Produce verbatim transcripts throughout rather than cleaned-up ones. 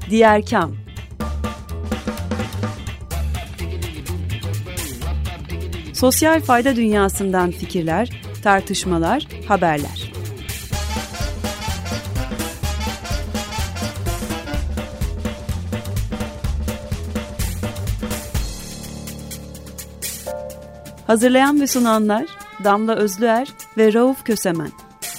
Diğer Kam. Sosyal fayda dünyasından fikirler, tartışmalar, haberler. Hazırlayan ve sunanlar Damla Özlüer ve Rauf Kösemen.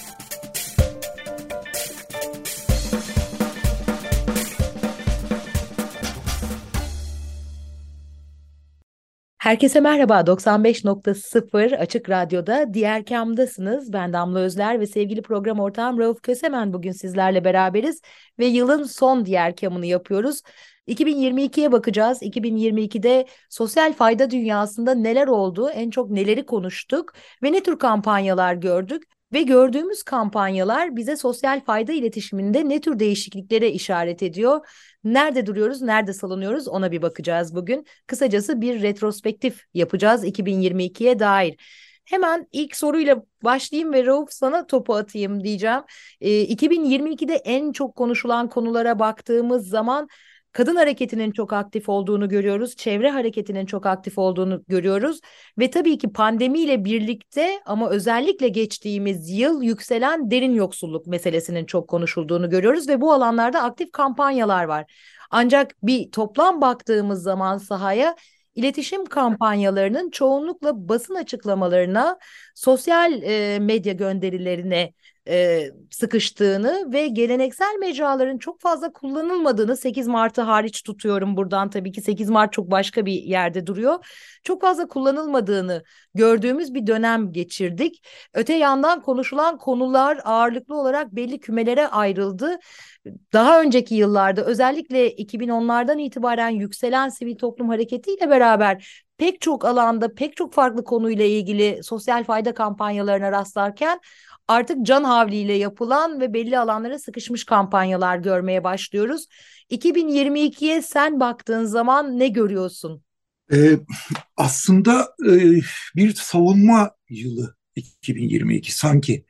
Herkese merhaba. doksan beş nokta sıfır Açık Radyo'da Diğer Kam'dasınız. Ben Damla Özler ve sevgili program ortağım Rauf Kösemen bugün sizlerle beraberiz ve yılın son Diğer Kam'ını yapıyoruz. iki bin yirmi ikiye bakacağız. iki bin yirmi ikide sosyal fayda dünyasında neler oldu, en çok neleri konuştuk ve ne tür kampanyalar gördük? Ve gördüğümüz kampanyalar bize sosyal fayda iletişiminde ne tür değişikliklere işaret ediyor? Nerede duruyoruz, nerede salınıyoruz ona bir bakacağız bugün. Kısacası bir retrospektif yapacağız iki bin yirmi ikiye dair. Hemen ilk soruyla başlayayım ve Rauf sana topu atayım diyeceğim. E, iki bin yirmi ikide en çok konuşulan konulara baktığımız zaman kadın hareketinin çok aktif olduğunu görüyoruz. Çevre hareketinin çok aktif olduğunu görüyoruz. Ve tabii ki pandemiyle birlikte ama özellikle geçtiğimiz yıl yükselen derin yoksulluk meselesinin çok konuşulduğunu görüyoruz. Ve bu alanlarda aktif kampanyalar var. Ancak bir toplam baktığımız zaman sahaya iletişim kampanyalarının çoğunlukla basın açıklamalarına, sosyal e, medya gönderilerine e, sıkıştığını ve geleneksel mecraların çok fazla kullanılmadığını, sekiz Mart'ı hariç tutuyorum buradan, tabii ki sekiz Mart çok başka bir yerde duruyor. Çok fazla kullanılmadığını gördüğümüz bir dönem geçirdik. Öte yandan konuşulan konular ağırlıklı olarak belli kümelere ayrıldı. Daha önceki yıllarda özellikle iki bin onlardan itibaren yükselen sivil toplum hareketiyle beraber pek çok alanda pek çok farklı konuyla ilgili sosyal fayda kampanyalarına rastlarken artık can havliyle yapılan ve belli alanlara sıkışmış kampanyalar görmeye başlıyoruz. iki bin yirmi ikiye sen baktığın zaman ne görüyorsun? Ee, aslında e, bir savunma yılı iki bin yirmi iki sanki.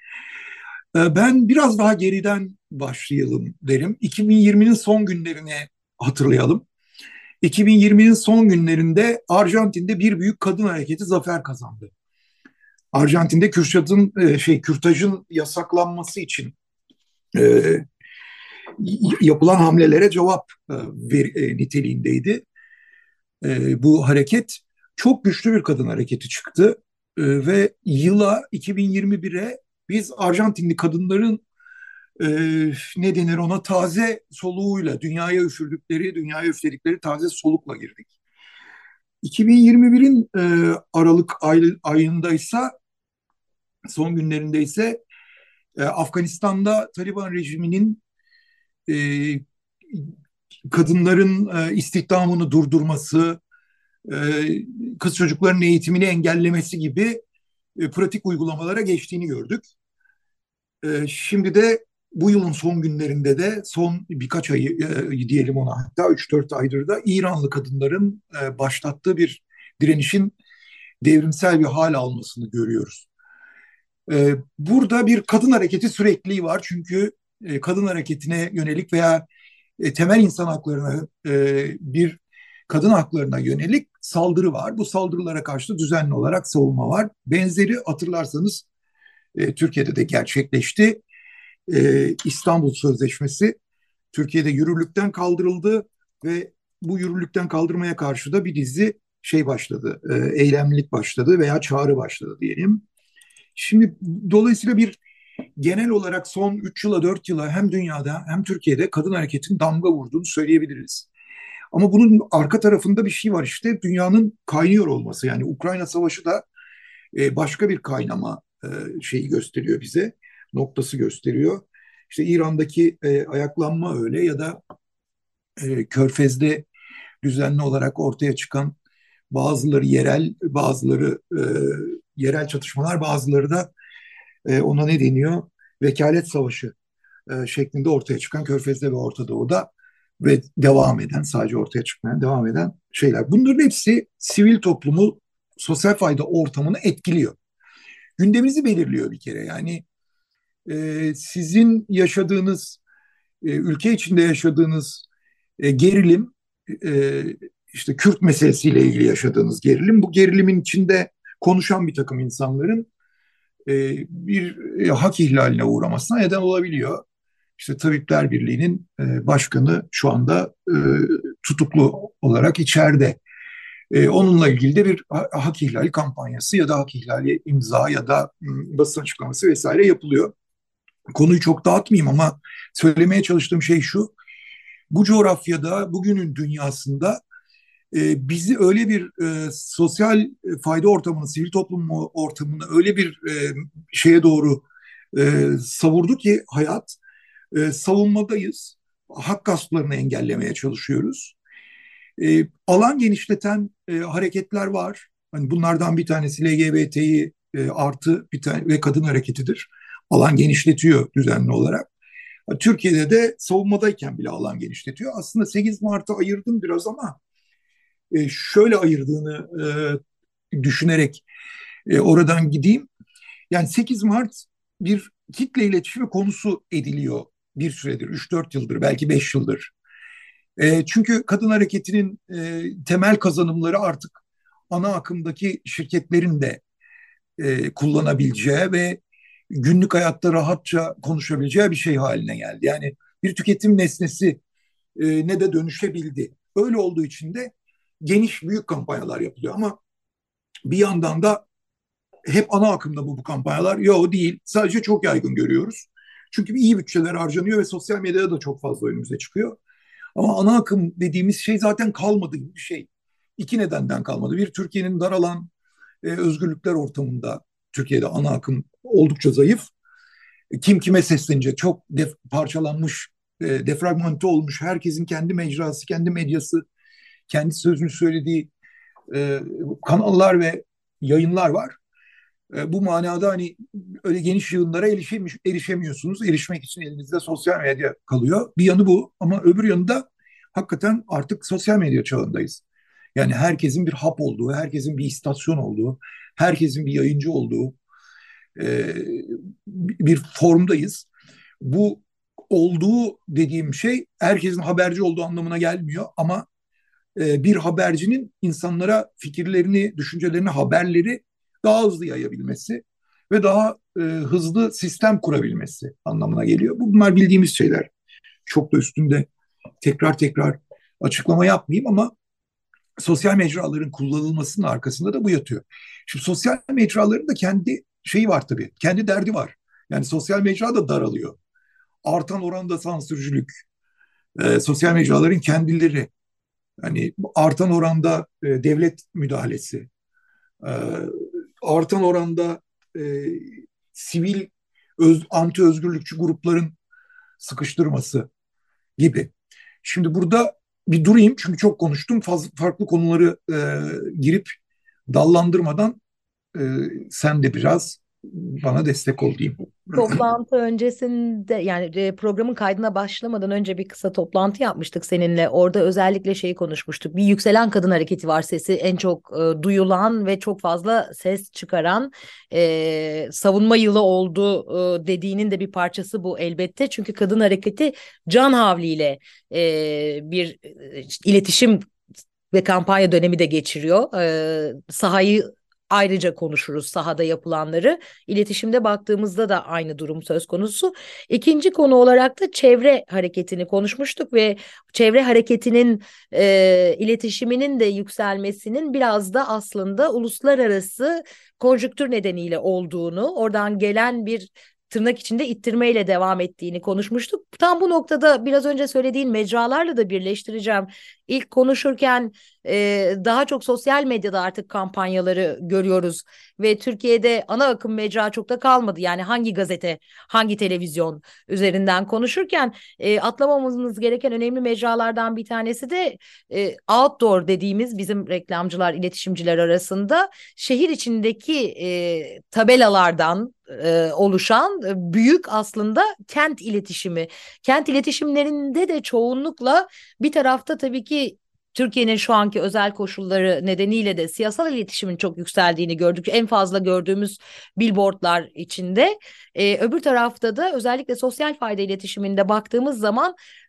Ee, ben biraz daha geriden başlayalım derim. iki bin yirminin son günlerini hatırlayalım. iki bin yirminin son günlerinde Arjantin'de bir büyük kadın hareketi zafer kazandı. Arjantin'de Kürşat'ın e, şey kürtajın yasaklanması için e, yapılan hamlelere cevap e, ver, e, niteliğindeydi. E, bu hareket çok güçlü bir kadın hareketi çıktı. E, ve yıla iki bin yirmi bire biz Arjantinli kadınların e, ne denir ona taze soluğuyla, dünyaya üfürdükleri, dünyaya üfledikleri taze solukla girdik. iki bin yirmi birin e, Aralık ay, ayındaysa, son günlerinde ise e, Afganistan'da Taliban rejiminin e, kadınların e, istihdamını durdurması, e, kız çocukların eğitimini engellemesi gibi e, pratik uygulamalara geçtiğini gördük. E, şimdi de bu yılın son günlerinde de son birkaç ayı e, diyelim ona, hatta üç dört aydır da İranlı kadınların e, başlattığı bir direnişin devrimsel bir hal almasını görüyoruz. E, burada bir kadın hareketi sürekliliği var çünkü e, kadın hareketine yönelik veya e, temel insan haklarına e, bir kadın haklarına yönelik saldırı var. Bu saldırılara karşı da düzenli olarak savunma var. Benzeri hatırlarsanız e, Türkiye'de de gerçekleşti. E, İstanbul Sözleşmesi Türkiye'de yürürlükten kaldırıldı ve bu yürürlükten kaldırmaya karşı da bir dizi şey başladı, e, eylemlilik başladı veya çağrı başladı diyelim. Şimdi dolayısıyla bir genel olarak son üç yıla dört yıla hem dünyada hem Türkiye'de kadın hareketinin damga vurduğunu söyleyebiliriz. Ama bunun arka tarafında bir şey var, işte dünyanın kaynıyor olması. Yani Ukrayna Savaşı da e, başka bir kaynama e, şeyi gösteriyor bize, noktası gösteriyor. İşte İran'daki e, ayaklanma öyle, ya da e, Körfez'de düzenli olarak ortaya çıkan bazıları yerel, bazıları e, yerel çatışmalar, bazıları da e, ona ne deniyor? Vekalet savaşı e, şeklinde ortaya çıkan Körfez'de ve Orta Doğu'da ve devam eden, sadece ortaya çıkmaya devam eden şeyler. Bunların hepsi sivil toplumu, sosyal fayda ortamını etkiliyor. Gündeminizi belirliyor bir kere. Yani e, sizin yaşadığınız, e, ülke içinde yaşadığınız E, gerilim, e, işte Kürt meselesiyle ilgili yaşadığınız gerilim. Bu gerilimin içinde konuşan bir takım insanların e, bir e, hak ihlaline uğramasına neden olabiliyor. İşte Tabipler Birliği'nin e, başkanı şu anda e, tutuklu olarak içeride. E, onunla ilgili de bir ha- hak ihlali kampanyası ya da hak ihlali imza ya da m, basın açıklaması vesaire yapılıyor. Konuyu çok dağıtmayayım ama söylemeye çalıştığım şey şu: bu coğrafyada, bugünün dünyasında e, bizi öyle bir e, sosyal fayda ortamına, sivil toplum ortamına öyle bir e, şeye doğru e, savurdu ki hayat, e, savunmadayız. Hak gasplarını engellemeye çalışıyoruz. E, alan genişleten e, hareketler var. Hani bunlardan bir tanesi L G B T'yi e, artı bir tane ve kadın hareketidir. Alan genişletiyor düzenli olarak. Türkiye'de de savunmadayken bile alan genişletiyor. Aslında sekiz Mart'ı ayırdım biraz ama e, şöyle ayırdığını e, düşünerek e, oradan gideyim. Yani sekiz Mart bir kitle iletişimi konusu ediliyor bir süredir, üç dört yıldır, belki beş yıldır. E, çünkü kadın hareketinin e, temel kazanımları artık ana akımdaki şirketlerin de e, kullanabileceği ve günlük hayatta rahatça konuşabileceği bir şey haline geldi. Yani bir tüketim nesnesi e, ne de dönüşebildi. Öyle olduğu için de geniş büyük kampanyalar yapılıyor ama bir yandan da hep ana akımda bu, bu kampanyalar. Yok, değil. Sadece çok yaygın görüyoruz. Çünkü iyi bütçeler harcanıyor ve sosyal medyada da çok fazla önümüze çıkıyor. Ama ana akım dediğimiz şey zaten kalmadı gibi bir şey. İki nedenden kalmadı. Bir, Türkiye'nin daralan e, özgürlükler ortamında Türkiye'de ana akım oldukça zayıf. Kim kime seslenecek? Çok def, parçalanmış, e, defragmente olmuş. Herkesin kendi mecrası, kendi medyası, kendi sözünü söylediği e, kanallar ve yayınlar var. E, bu manada hani öyle geniş yığınlara erişemiş, erişemiyorsunuz. Erişmek için elinizde sosyal medya kalıyor. Bir yanı bu ama öbür yanı da hakikaten artık sosyal medya çağındayız. Yani herkesin bir hap olduğu, herkesin bir istasyon olduğu, herkesin bir yayıncı olduğu e, bir formdayız. Bu olduğu dediğim şey herkesin haberci olduğu anlamına gelmiyor ama e, bir habercinin insanlara fikirlerini, düşüncelerini, haberleri daha hızlı yayabilmesi ve daha e, hızlı sistem kurabilmesi anlamına geliyor. Bunlar bildiğimiz şeyler. Çok da üstünde tekrar tekrar açıklama yapmayayım ama sosyal mecraların kullanılmasının arkasında da bu yatıyor. Şimdi sosyal mecraların da kendi şeyi var tabii, kendi derdi var. Yani sosyal mecra da daralıyor. Artan oranda sansürcülük, e, sosyal mecraların kendileri, hani artan oranda e, devlet müdahalesi, e, artan oranda e, sivil öz, anti özgürlükçü grupların sıkıştırması gibi. Şimdi burada bir durayım çünkü çok konuştum. Fazla, farklı konuları e, girip dallandırmadan e, sen de biraz bana destek ol diyeyim. Toplantı öncesinde yani e, programın kaydına başlamadan önce bir kısa toplantı yapmıştık seninle. Orada özellikle şeyi konuşmuştuk. Bir yükselen kadın hareketi var, sesi en çok e, duyulan ve çok fazla ses çıkaran, e, savunma yılı oldu e, dediğinin de bir parçası bu elbette. Çünkü kadın hareketi can havliyle e, bir e, iletişim ve kampanya dönemi de geçiriyor. Ee, sahayı ayrıca konuşuruz, sahada yapılanları. İletişimde baktığımızda da aynı durum söz konusu. İkinci konu olarak da çevre hareketini konuşmuştuk ve çevre hareketinin e, iletişiminin de yükselmesinin biraz da aslında uluslararası konjüktür nedeniyle olduğunu, oradan gelen bir tırnak içinde ittirmeyle devam ettiğini konuşmuştuk. Tam bu noktada biraz önce söylediğin mecralarla da birleştireceğim. İlk konuşurken e, daha çok sosyal medyada artık kampanyaları görüyoruz ve Türkiye'de ana akım mecra çok da kalmadı. Yani hangi gazete, hangi televizyon üzerinden konuşurken e, atlamamamız gereken önemli mecralardan bir tanesi de e, outdoor dediğimiz bizim reklamcılar, iletişimciler arasında şehir içindeki e, tabelalardan e, oluşan e, büyük aslında kent iletişimi. Kent iletişimlerinde de çoğunlukla bir tarafta tabii ki Türkiye'nin şu anki özel koşulları nedeniyle de siyasal iletişimin çok yükseldiğini gördük. En fazla gördüğümüz billboardlar içinde. Ee, öbür tarafta da özellikle sosyal fayda iletişiminde baktığımız zaman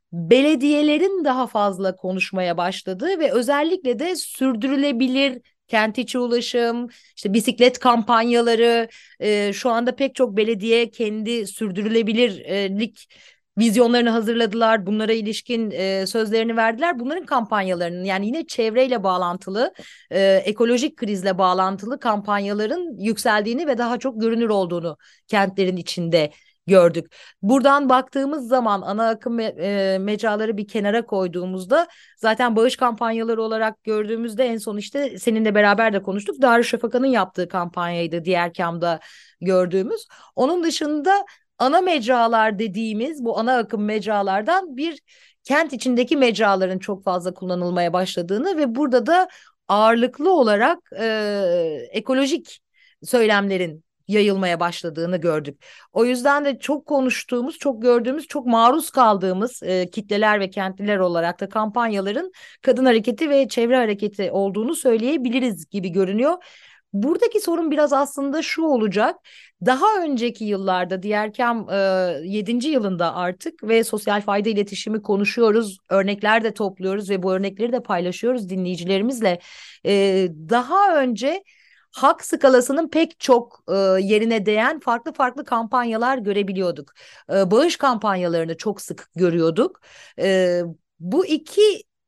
belediyelerin daha fazla konuşmaya başladığı ve özellikle de sürdürülebilir kent içi ulaşım, işte bisiklet kampanyaları, e, şu anda pek çok belediye kendi sürdürülebilirlik vizyonlarını hazırladılar. Bunlara ilişkin e, sözlerini verdiler. Bunların kampanyalarının, yani yine çevreyle bağlantılı, e, ekolojik krizle bağlantılı kampanyaların yükseldiğini ve daha çok görünür olduğunu kentlerin içinde gördük. Buradan baktığımız zaman ana akım e, mecraları bir kenara koyduğumuzda, zaten bağış kampanyaları olarak gördüğümüzde en son işte seninle beraber de konuştuk. Darüşşafaka'nın yaptığı kampanyaydı diğer kamda gördüğümüz. Onun dışında ana mecralar dediğimiz bu ana akım mecralardan bir kent içindeki mecraların çok fazla kullanılmaya başladığını ve burada da ağırlıklı olarak e, ekolojik söylemlerin yayılmaya başladığını gördük. O yüzden de çok konuştuğumuz, çok gördüğümüz, çok maruz kaldığımız e, kitleler ve kentliler olarak da kampanyaların kadın hareketi ve çevre hareketi olduğunu söyleyebiliriz gibi görünüyor. Buradaki sorun biraz aslında şu olacak. Daha önceki yıllarda Diyerkem e, yedinci yılında artık ve sosyal fayda iletişimi konuşuyoruz, örnekler de topluyoruz ve bu örnekleri de paylaşıyoruz dinleyicilerimizle. E, daha önce hak skalasının pek çok e, yerine değen farklı farklı kampanyalar görebiliyorduk. E, bağış kampanyalarını çok sık görüyorduk. E, bu iki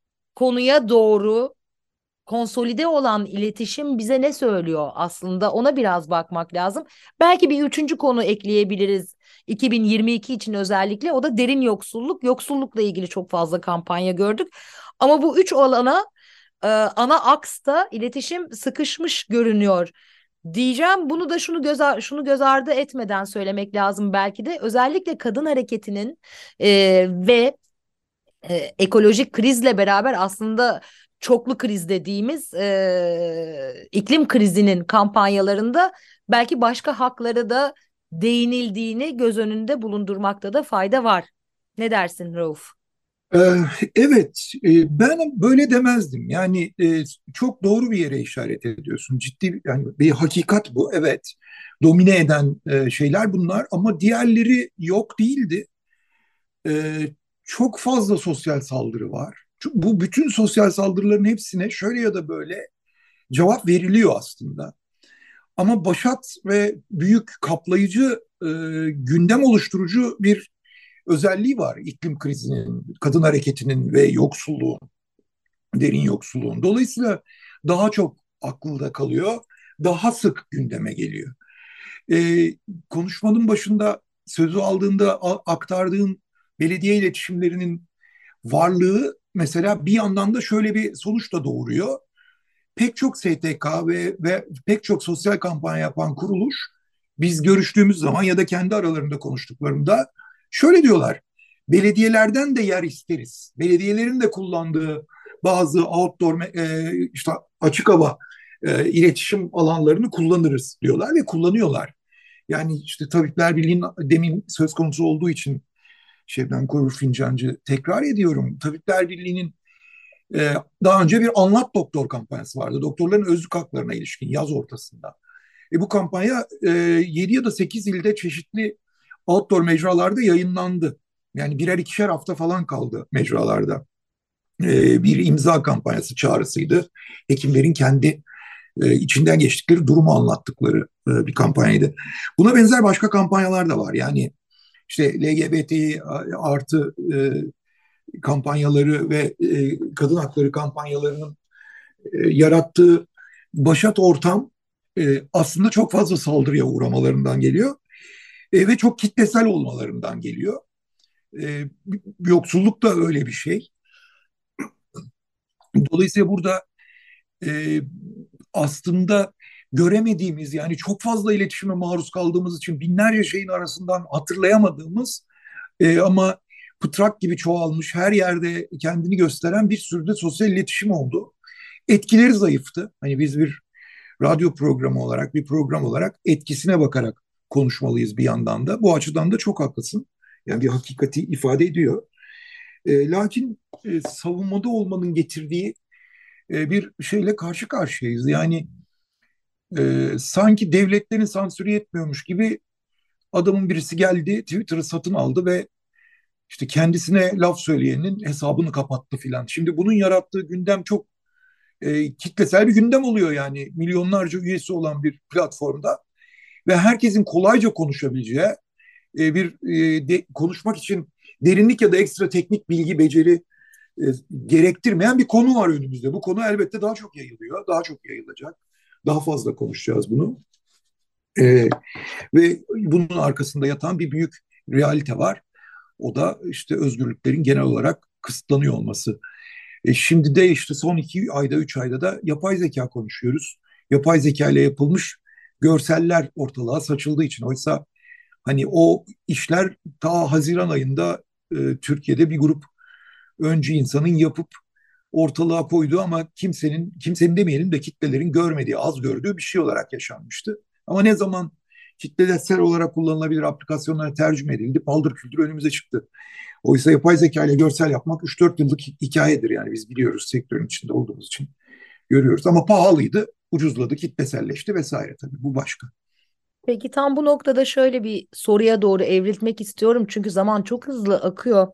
konuya doğru konsolide olan iletişim bize ne söylüyor aslında, ona biraz bakmak lazım. Belki bir üçüncü konu ekleyebiliriz iki bin yirmi iki için özellikle, o da derin yoksulluk. Yoksullukla ilgili çok fazla kampanya gördük. Ama bu üç alana e, ana aksta iletişim sıkışmış görünüyor diyeceğim. Bunu da şunu göz ar- şunu göz ardı etmeden söylemek lazım belki de. Özellikle kadın hareketinin e, ve e, ekolojik krizle beraber aslında çoklu kriz dediğimiz e, iklim krizinin kampanyalarında belki başka haklara da değinildiğini göz önünde bulundurmakta da fayda var. Ne dersin Rauf? Ee, Evet, e, ben böyle demezdim. Yani e, çok doğru bir yere işaret ediyorsun. Ciddi yani bir hakikat bu. Evet, domine eden e, şeyler bunlar ama diğerleri yok değildi. E, Çok fazla sosyal saldırı var. Şu- Bu bütün sosyal saldırıların hepsine şöyle ya da böyle cevap veriliyor aslında. Ama başat ve büyük kaplayıcı e, gündem oluşturucu bir özelliği var iklim krizinin, kadın hareketinin ve yoksulluğun, derin yoksulluğun. Dolayısıyla daha çok akılda kalıyor, daha sık gündeme geliyor. Ee, Konuşmanın başında sözü aldığında aktardığın belediye iletişimlerinin varlığı mesela bir yandan da şöyle bir sonuç da doğuruyor. Pek çok S T K ve, ve pek çok sosyal kampanya yapan kuruluş biz görüştüğümüz zaman ya da kendi aralarında konuştuklarında şöyle diyorlar. Belediyelerden de yer isteriz. Belediyelerin de kullandığı bazı outdoor e, işte açık hava e, iletişim alanlarını kullanırız diyorlar ve kullanıyorlar. Yani işte Tabipler Birliği'nin demin söz konusu olduğu için Şebnem Korur Fincancı tekrar ediyorum. Tabipler Birliği'nin ee, daha önce bir Anlat Doktor kampanyası vardı. Doktorların özlük haklarına ilişkin yaz ortasında. E, bu kampanya e, yedi ya da sekiz ilde çeşitli outdoor mecralarda yayınlandı. Yani birer ikişer hafta falan kaldı mecralarda. E, bir imza kampanyası çağrısıydı. Hekimlerin kendi e, içinden geçtikleri durumu anlattıkları e, bir kampanyaydı. Buna benzer başka kampanyalar da var. Yani işte L G B T artı e, kampanyaları ve e, kadın hakları kampanyalarının e, yarattığı başat ortam e, aslında çok fazla saldırıya uğramalarından geliyor e, ve çok kitlesel olmalarından geliyor. E, Yoksulluk da öyle bir şey. Dolayısıyla burada e, aslında göremediğimiz yani çok fazla iletişime maruz kaldığımız için binlerce şeyin arasından hatırlayamadığımız e, ama pıtrak gibi çoğalmış her yerde kendini gösteren bir sürü de sosyal iletişim oldu. Etkileri zayıftı. Hani biz bir radyo programı olarak, bir program olarak etkisine bakarak konuşmalıyız bir yandan da. Bu açıdan da çok haklısın. Yani bir hakikati ifade ediyor. E, lakin e, savunmada olmanın getirdiği e, bir şeyle karşı karşıyayız. Yani e, sanki devletlerin sansürü yetmiyormuş gibi adamın birisi geldi, Twitter'ı satın aldı ve işte kendisine laf söyleyenin hesabını kapattı filan. Şimdi bunun yarattığı gündem çok e, kitlesel bir gündem oluyor, yani milyonlarca üyesi olan bir platformda ve herkesin kolayca konuşabileceği e, bir e, de, konuşmak için derinlik ya da ekstra teknik bilgi, beceri e, gerektirmeyen bir konu var önümüzde. Bu konu elbette daha çok yayılıyor, daha çok yayılacak. Daha fazla konuşacağız bunu. E, Ve bunun arkasında yatan bir büyük realite var. O da işte özgürlüklerin genel olarak kısıtlanıyor olması. E şimdi de işte son iki ayda, üç ayda da yapay zeka konuşuyoruz. Yapay zeka ile yapılmış görseller ortalığa saçıldığı için. Oysa hani o işler ta Haziran ayında e, Türkiye'de bir grup öncü insanın yapıp ortalığa koyduğu ama kimsenin, kimsenin demeyelim de kitlelerin görmediği, az gördüğü bir şey olarak yaşanmıştı. Ama ne zaman kitlesel olarak kullanılabilir aplikasyonlara tercüme edildi, paldır küldür önümüze çıktı. Oysa yapay zeka ile görsel yapmak üç dört yıllık hikayedir, yani biz biliyoruz, sektörün içinde olduğumuz için görüyoruz. Ama pahalıydı, ucuzladı, kitleselleşti vesaire, tabii bu başka. Peki tam bu noktada şöyle bir soruya doğru evrilmek istiyorum çünkü zaman çok hızlı akıyor.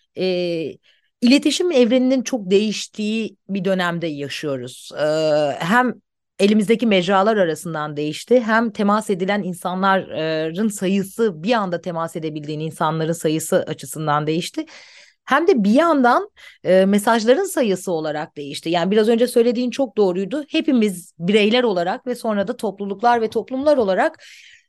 Ee, iletişim evreninin çok değiştiği bir dönemde yaşıyoruz. Ee, hem elimizdeki mecralar arasından değişti, hem temas edilen insanların sayısı, bir anda temas edebildiğin insanların sayısı açısından değişti. Hem de bir yandan e, mesajların sayısı olarak değişti. Yani biraz önce söylediğin çok doğruydu. Hepimiz bireyler olarak ve sonra da topluluklar ve toplumlar olarak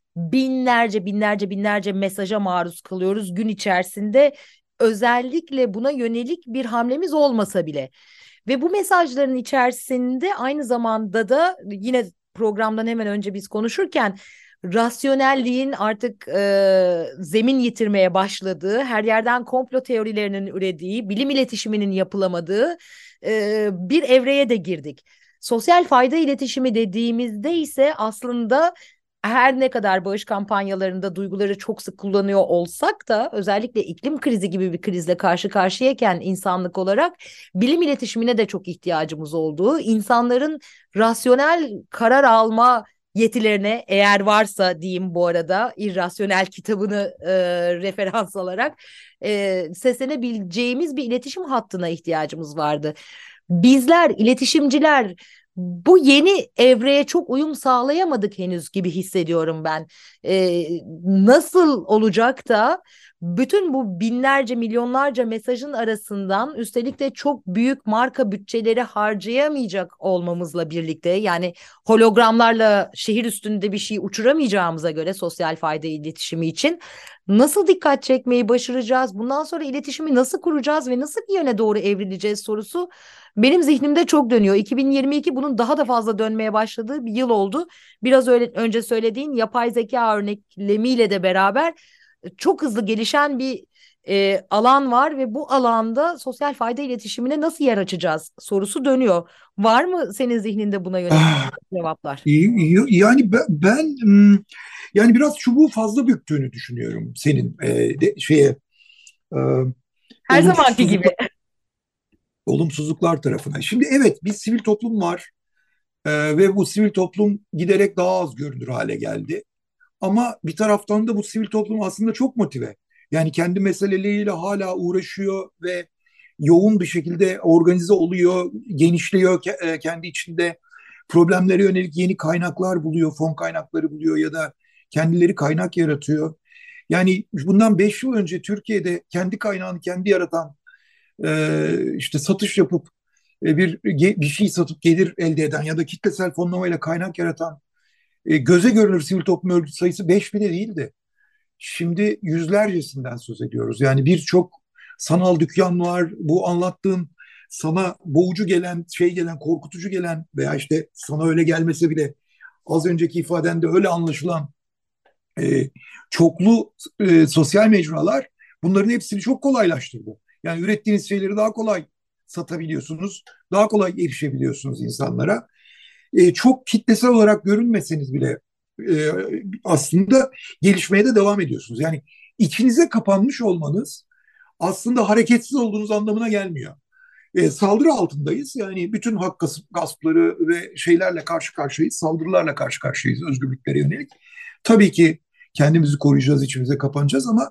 binlerce binlerce binlerce mesaja maruz kalıyoruz gün içerisinde. Özellikle buna yönelik bir hamlemiz olmasa bile. Ve bu mesajların içerisinde aynı zamanda da yine programdan hemen önce biz konuşurken rasyonelliğin artık e, zemin yitirmeye başladığı, her yerden komplo teorilerinin ürediği, bilim iletişiminin yapılamadığı e, bir evreye de girdik. Sosyal fayda iletişimi dediğimizde ise aslında her ne kadar bağış kampanyalarında duyguları çok sık kullanıyor olsak da, özellikle iklim krizi gibi bir krizle karşı karşıyayken insanlık olarak bilim iletişimine de çok ihtiyacımız olduğu, insanların rasyonel karar alma yetilerine, eğer varsa diyeyim bu arada, irrasyonel kitabını e, referans alarak e, seslenebileceğimiz bir iletişim hattına ihtiyacımız vardı. Bizler iletişimciler bu yeni evreye çok uyum sağlayamadık henüz gibi hissediyorum ben. Ee, nasıl olacak da bütün bu binlerce milyonlarca mesajın arasından, üstelik de çok büyük marka bütçeleri harcayamayacak olmamızla birlikte, yani hologramlarla şehir üstünde bir şey uçuramayacağımıza göre sosyal fayda iletişimi için nasıl dikkat çekmeyi başaracağız? Bundan sonra iletişimi nasıl kuracağız ve nasıl bir yöne doğru evrileceğiz sorusu benim zihnimde çok dönüyor. iki bin yirmi iki bunun daha da fazla dönmeye başladığı bir yıl oldu. Biraz öyle önce söylediğin yapay zeka örneklemiyle de beraber çok hızlı gelişen bir e, alan var ve bu alanda sosyal fayda iletişimine nasıl yer açacağız sorusu dönüyor. Var mı senin zihninde buna yönelik Ah, cevaplar? yani ben, ben yani biraz çubuğu fazla büktüğünü düşünüyorum senin e, de, şeye e, Her zamanki olumsuzluklar, gibi. olumsuzluklar tarafına. Şimdi evet, bir sivil toplum var e, ve bu sivil toplum giderek daha az görünür hale geldi. Ama bir taraftan da bu sivil toplum aslında çok motive. Yani kendi meseleleriyle hala uğraşıyor ve yoğun bir şekilde organize oluyor, genişliyor ke- kendi içinde. Problemlere yönelik yeni kaynaklar buluyor, fon kaynakları buluyor ya da kendileri kaynak yaratıyor. Yani bundan beş yıl önce Türkiye'de kendi kaynağını kendi yaratan, e, işte satış yapıp e, bir bir şey satıp gelir elde eden ya da kitlesel fonlamayla kaynak yaratan e, göze görünür sivil toplum örgütü sayısı beş bile değildi. Şimdi yüzlercesinden söz ediyoruz. Yani birçok sanal dükkan var. Bu anlattığım sana boğucu gelen, şey gelen, korkutucu gelen veya işte sana öyle gelmese bile az önceki ifadende öyle anlaşılan e, çoklu e, sosyal mecralar bunların hepsini çok kolaylaştırdı. Yani ürettiğiniz şeyleri daha kolay satabiliyorsunuz, daha kolay erişebiliyorsunuz insanlara. E, çok kitlesel olarak görünmeseniz bile e, aslında gelişmeye de devam ediyorsunuz. Yani içinize kapanmış olmanız aslında hareketsiz olduğunuz anlamına gelmiyor. E, saldırı altındayız. Yani bütün hak gaspları ve şeylerle karşı karşıyayız, saldırılarla karşı karşıyayız özgürlüklere yönelik. Tabii ki kendimizi koruyacağız, içimize kapanacağız ama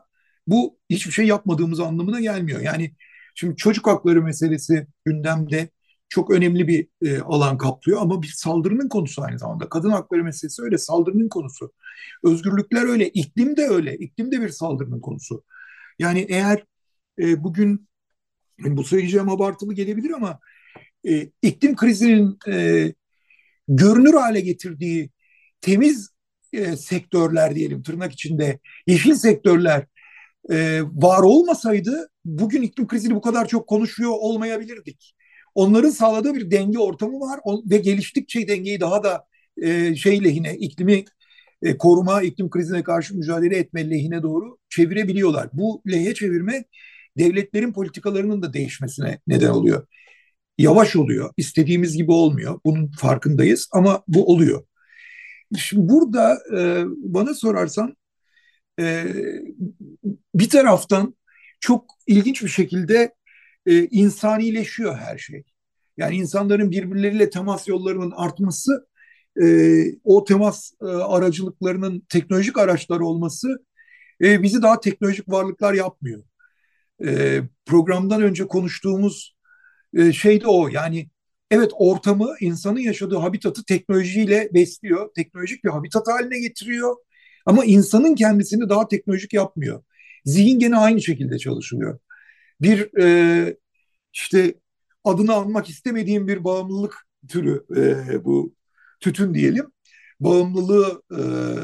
Bu hiçbir şey yapmadığımız anlamına gelmiyor. Yani şimdi çocuk hakları meselesi gündemde çok önemli bir e, alan kaplıyor ama bir saldırının konusu aynı zamanda. Kadın hakları meselesi öyle, saldırının konusu. Özgürlükler öyle, iklim de öyle. İklim de bir saldırının konusu. Yani eğer e, bugün, bu söyleyeceğim abartılı gelebilir ama e, iklim krizinin e, görünür hale getirdiği temiz e, sektörler diyelim tırnak içinde, yeşil sektörler e, var olmasaydı bugün iklim krizini bu kadar çok konuşuyor olmayabilirdik. Onların sağladığı bir denge ortamı var ve geliştikçe dengeyi daha da e, şey lehine, iklimi e, koruma, iklim krizine karşı mücadele etme lehine doğru çevirebiliyorlar. Bu lehe çevirme devletlerin politikalarının da değişmesine neden oluyor. Yavaş oluyor, istediğimiz gibi olmuyor. Bunun farkındayız ama bu oluyor. Şimdi burada e, bana sorarsan e, bir taraftan çok ilginç bir şekilde e, insanileşiyor her şey. Yani insanların birbirleriyle temas yollarının artması, e, o temas e, aracılıklarının teknolojik araçlar olması e, bizi daha teknolojik varlıklar yapmıyor. E, programdan önce konuştuğumuz e, şey de o. Yani evet, ortamı, insanın yaşadığı habitatı teknolojiyle besliyor. Teknolojik bir habitat haline getiriyor. Ama insanın kendisini daha teknolojik yapmıyor. Zihin gene aynı şekilde çalışıyor. Bir e, işte adını anmak istemediğim bir bağımlılık türü, e, bu tütün diyelim. Bağımlılığı e,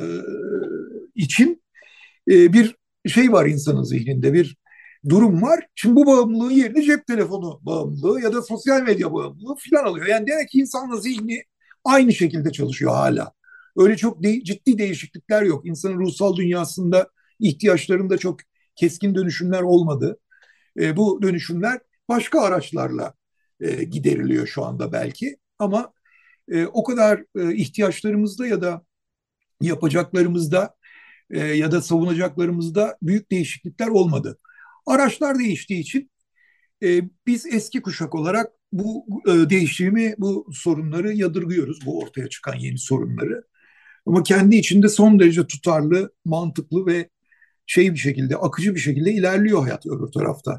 için e, bir şey var insanın zihninde, bir durum var. Şimdi bu bağımlılığın yerini cep telefonu bağımlılığı ya da sosyal medya bağımlılığı falan alıyor. Yani demek ki insanın zihni aynı şekilde çalışıyor hala. Öyle çok de- ciddi değişiklikler yok. İnsanın ruhsal dünyasında, ihtiyaçlarında çok keskin dönüşümler olmadı. E, bu dönüşümler başka araçlarla e, gideriliyor şu anda belki. Ama e, o kadar e, ihtiyaçlarımızda ya da yapacaklarımızda e, ya da savunacaklarımızda büyük değişiklikler olmadı. Araçlar değiştiği için e, biz eski kuşak olarak bu e, değişimi, bu sorunları yadırgıyoruz, bu ortaya çıkan yeni sorunları. Ama kendi içinde son derece tutarlı, mantıklı ve şey bir şekilde, akıcı bir şekilde ilerliyor hayat öbür tarafta.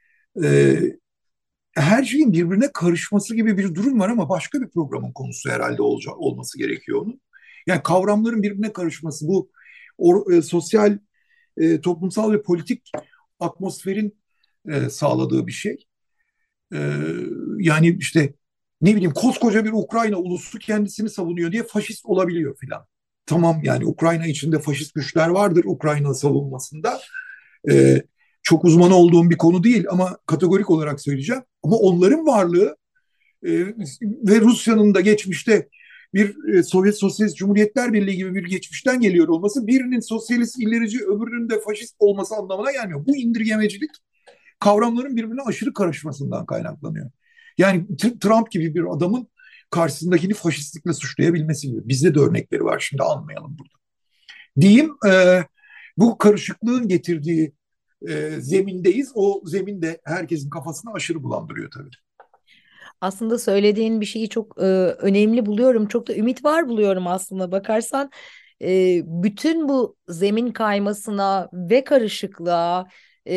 E, Her şeyin birbirine karışması gibi bir durum var ama başka bir programın konusu herhalde olacak, olması gerekiyor onun. Yani kavramların birbirine karışması, bu or, e, sosyal, e, toplumsal ve politik atmosferin e, sağladığı bir şey. E, Yani işte ne bileyim, koskoca bir Ukrayna ulusu kendisini savunuyor diye faşist olabiliyor filan. Tamam, yani Ukrayna içinde faşist güçler vardır Ukrayna savunmasında. E, Çok uzman olduğum bir konu değil ama kategorik olarak söyleyeceğim. Ama onların varlığı e, ve Rusya'nın da geçmişte bir e, Sovyet Sosyalist Cumhuriyetler Birliği gibi bir geçmişten geliyor olması, birinin sosyalist ilerici öbürünün de faşist olması anlamına gelmiyor. Bu indirgemecilik kavramların birbirine aşırı karışmasından kaynaklanıyor. Yani Trump gibi bir adamın karşısındakini faşistlikle suçlayabilmesi gibi. Bizde de örnekleri var, şimdi almayalım burada. Diyeyim, e, bu karışıklığın getirdiği e, zemindeyiz. O zemin de herkesin kafasını aşırı bulandırıyor tabii. Aslında söylediğin bir şeyi çok e, önemli buluyorum. Çok da ümit var buluyorum aslında bakarsan. E, bütün bu zemin kaymasına ve karışıklığa e,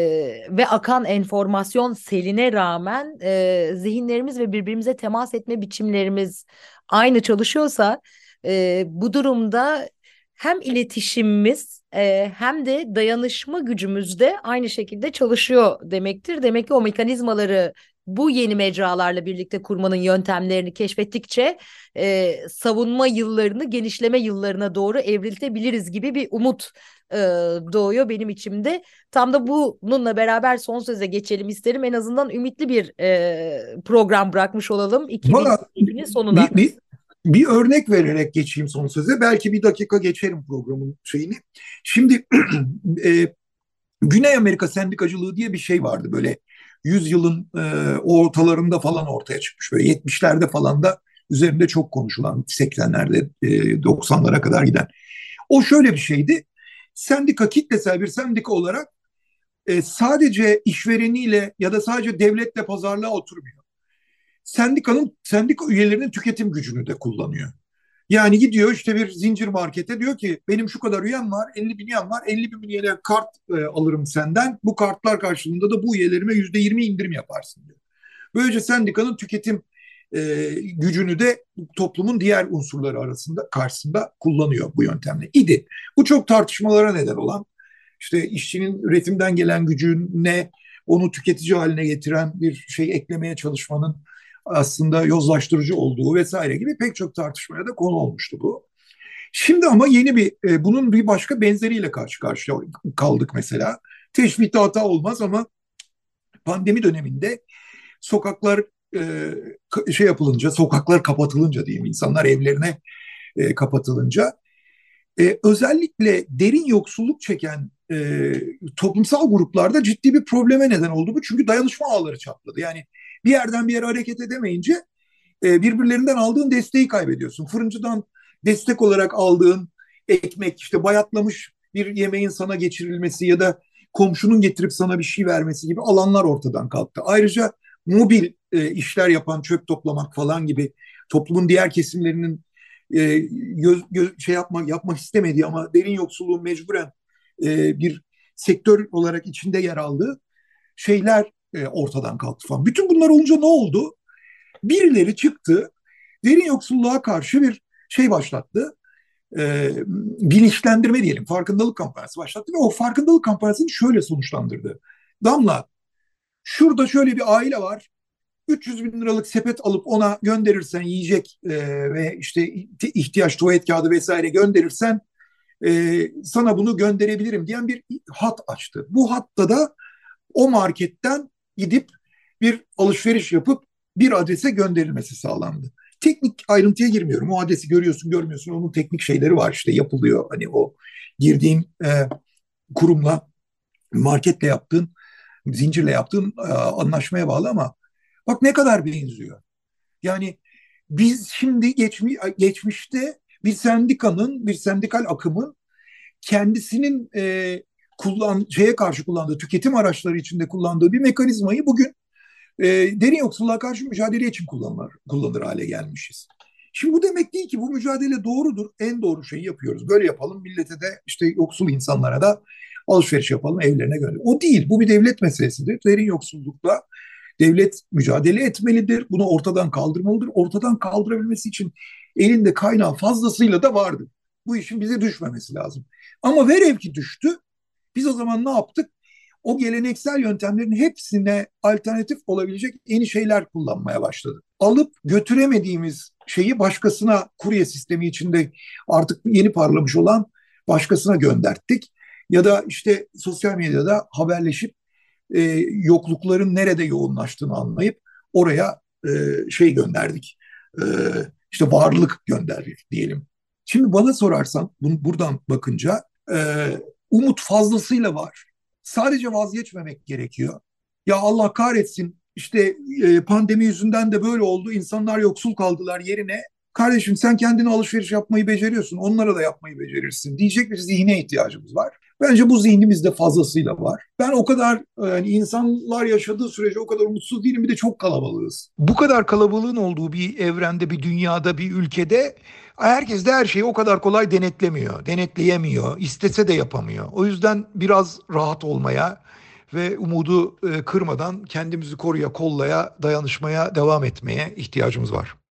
ve akan enformasyon seline rağmen e, zihinlerimiz ve birbirimize temas etme biçimlerimiz aynı çalışıyorsa e, bu durumda hem iletişimimiz e, hem de dayanışma gücümüz de aynı şekilde çalışıyor demektir. Demek ki o mekanizmaları bu yeni mecralarla birlikte kurmanın yöntemlerini keşfettikçe e, savunma yıllarını genişleme yıllarına doğru evriltebiliriz gibi bir umut e, doğuyor benim içimde. Tam da bununla beraber son söze geçelim isterim. En azından ümitli bir e, program bırakmış olalım Valla iki bin yirmi ikinin sonuna. bir, bir, bir örnek vererek geçeyim son söze. Belki bir dakika geçerim programın şeyini. Şimdi e, Güney Amerika sendikacılığı diye bir şey vardı, böyle yüzyılın e, ortalarında falan ortaya çıkmış. Böyle yetmişlerde falan da üzerinde çok konuşulan, seksenlerde e, doksanlara kadar giden. O şöyle bir şeydi. Sendika, kitlesel bir sendika olarak e, sadece işvereniyle ya da sadece devletle pazarlığa oturmuyor. Sendikanın, sendika üyelerinin tüketim gücünü de kullanıyor. Yani gidiyor işte bir zincir markete, diyor ki benim şu kadar üyem var, elli bin üyem var, elli bin üyeye kart e, alırım senden. Bu kartlar karşılığında da bu üyelerime yüzde yirmi indirim yaparsın diyor. Böylece sendikanın tüketim e, gücünü de toplumun diğer unsurları arasında karşısında kullanıyor bu yöntemle. İdi. Bu çok tartışmalara neden olan, işte işçinin üretimden gelen gücüne onu tüketici haline getiren bir şey eklemeye çalışmanın aslında yozlaştırıcı olduğu vesaire gibi pek çok tartışmaya da konu olmuştu bu. Şimdi ama yeni bir e, bunun bir başka benzeriyle karşı karşıya kaldık mesela. Teşbihte hata olmaz ama pandemi döneminde sokaklar e, şey yapılınca, sokaklar kapatılınca diyeyim, insanlar evlerine e, kapatılınca e, özellikle derin yoksulluk çeken e, toplumsal gruplarda ciddi bir probleme neden oldu bu. Çünkü dayanışma ağları çatladı. Yani bir yerden bir yere hareket edemeyince e, birbirlerinden aldığın desteği kaybediyorsun. Fırıncıdan destek olarak aldığın ekmek, işte bayatlamış bir yemeğin sana geçirilmesi ya da komşunun getirip sana bir şey vermesi gibi alanlar ortadan kalktı. Ayrıca mobil e, işler yapan, çöp toplamak falan gibi toplumun diğer kesimlerinin e, göz, göz, şey yapmak yapmak istemediği ama derin yoksulluğun mecburen e, bir sektör olarak içinde yer aldığı şeyler e, ortadan kalktı falan. Bütün bunlar olunca ne oldu? Birileri çıktı, derin yoksulluğa karşı bir şey başlattı. E, bilinçlendirme diyelim, farkındalık kampanyası başlattı ve o farkındalık kampanyasını şöyle sonuçlandırdı. Damla, şurada şöyle bir aile var. üç yüz bin liralık sepet alıp ona gönderirsen, yiyecek e, ve işte ihtiyaç tuvalet kağıdı vesaire gönderirsen e, sana bunu gönderebilirim diyen bir hat açtı. Bu hatta da o marketten gidip bir alışveriş yapıp bir adrese gönderilmesi sağlandı. Teknik ayrıntıya girmiyorum. O adresi görüyorsun, görmüyorsun. Onun teknik şeyleri var, işte yapılıyor. Hani o girdiğin e, kurumla, marketle yaptığın, zincirle yaptığın e, anlaşmaya bağlı ama bak ne kadar benziyor. Yani biz şimdi geçmi, geçmişte bir sendikanın, bir sendikal akımın kendisinin e, kullan şeye karşı kullandığı, tüketim araçları içinde kullandığı bir mekanizmayı bugün e, derin yoksulluğa karşı mücadele için kullanır, kullanır hale gelmişiz. Şimdi bu demek değil ki bu mücadele doğrudur, en doğru şeyi yapıyoruz. Böyle yapalım, millete de işte yoksul insanlara da alışveriş yapalım, evlerine gönderelim. O değil, bu bir devlet meselesidir. Derin yoksullukla devlet mücadele etmelidir. Bunu ortadan kaldırmalıdır. Ortadan kaldırabilmesi için elinde kaynağı fazlasıyla da vardır. Bu işin bize düşmemesi lazım. Ama velev ki düştü, biz o zaman ne yaptık? O geleneksel yöntemlerin hepsine alternatif olabilecek yeni şeyler kullanmaya başladık. Alıp götüremediğimiz şeyi başkasına, kurye sistemi içinde artık yeni parlamış olan başkasına gönderttik. Ya da işte sosyal medyada haberleşip e, yoklukların nerede yoğunlaştığını anlayıp oraya e, şey gönderdik. E, işte varlık gönderdik diyelim. Şimdi bana sorarsan bunu buradan bakınca e, umut fazlasıyla var. Sadece vazgeçmemek gerekiyor. Ya Allah kahretsin, işte e, pandemi yüzünden de böyle oldu. İnsanlar yoksul kaldılar yerine. Kardeşim sen kendine alışveriş yapmayı beceriyorsun. Onlara da yapmayı becerirsin diyecek bir zihne ihtiyacımız var. Bence bu zihnimizde fazlasıyla var. Ben o kadar yani insanlar yaşadığı sürece o kadar umutsuz değilim. Bir de çok kalabalığız. Bu kadar kalabalığın olduğu bir evrende, bir dünyada, bir ülkede herkes de her şeyi o kadar kolay denetlemiyor, denetleyemiyor, istese de yapamıyor. O yüzden biraz rahat olmaya ve umudu kırmadan kendimizi koruya, kollaya, dayanışmaya devam etmeye ihtiyacımız var.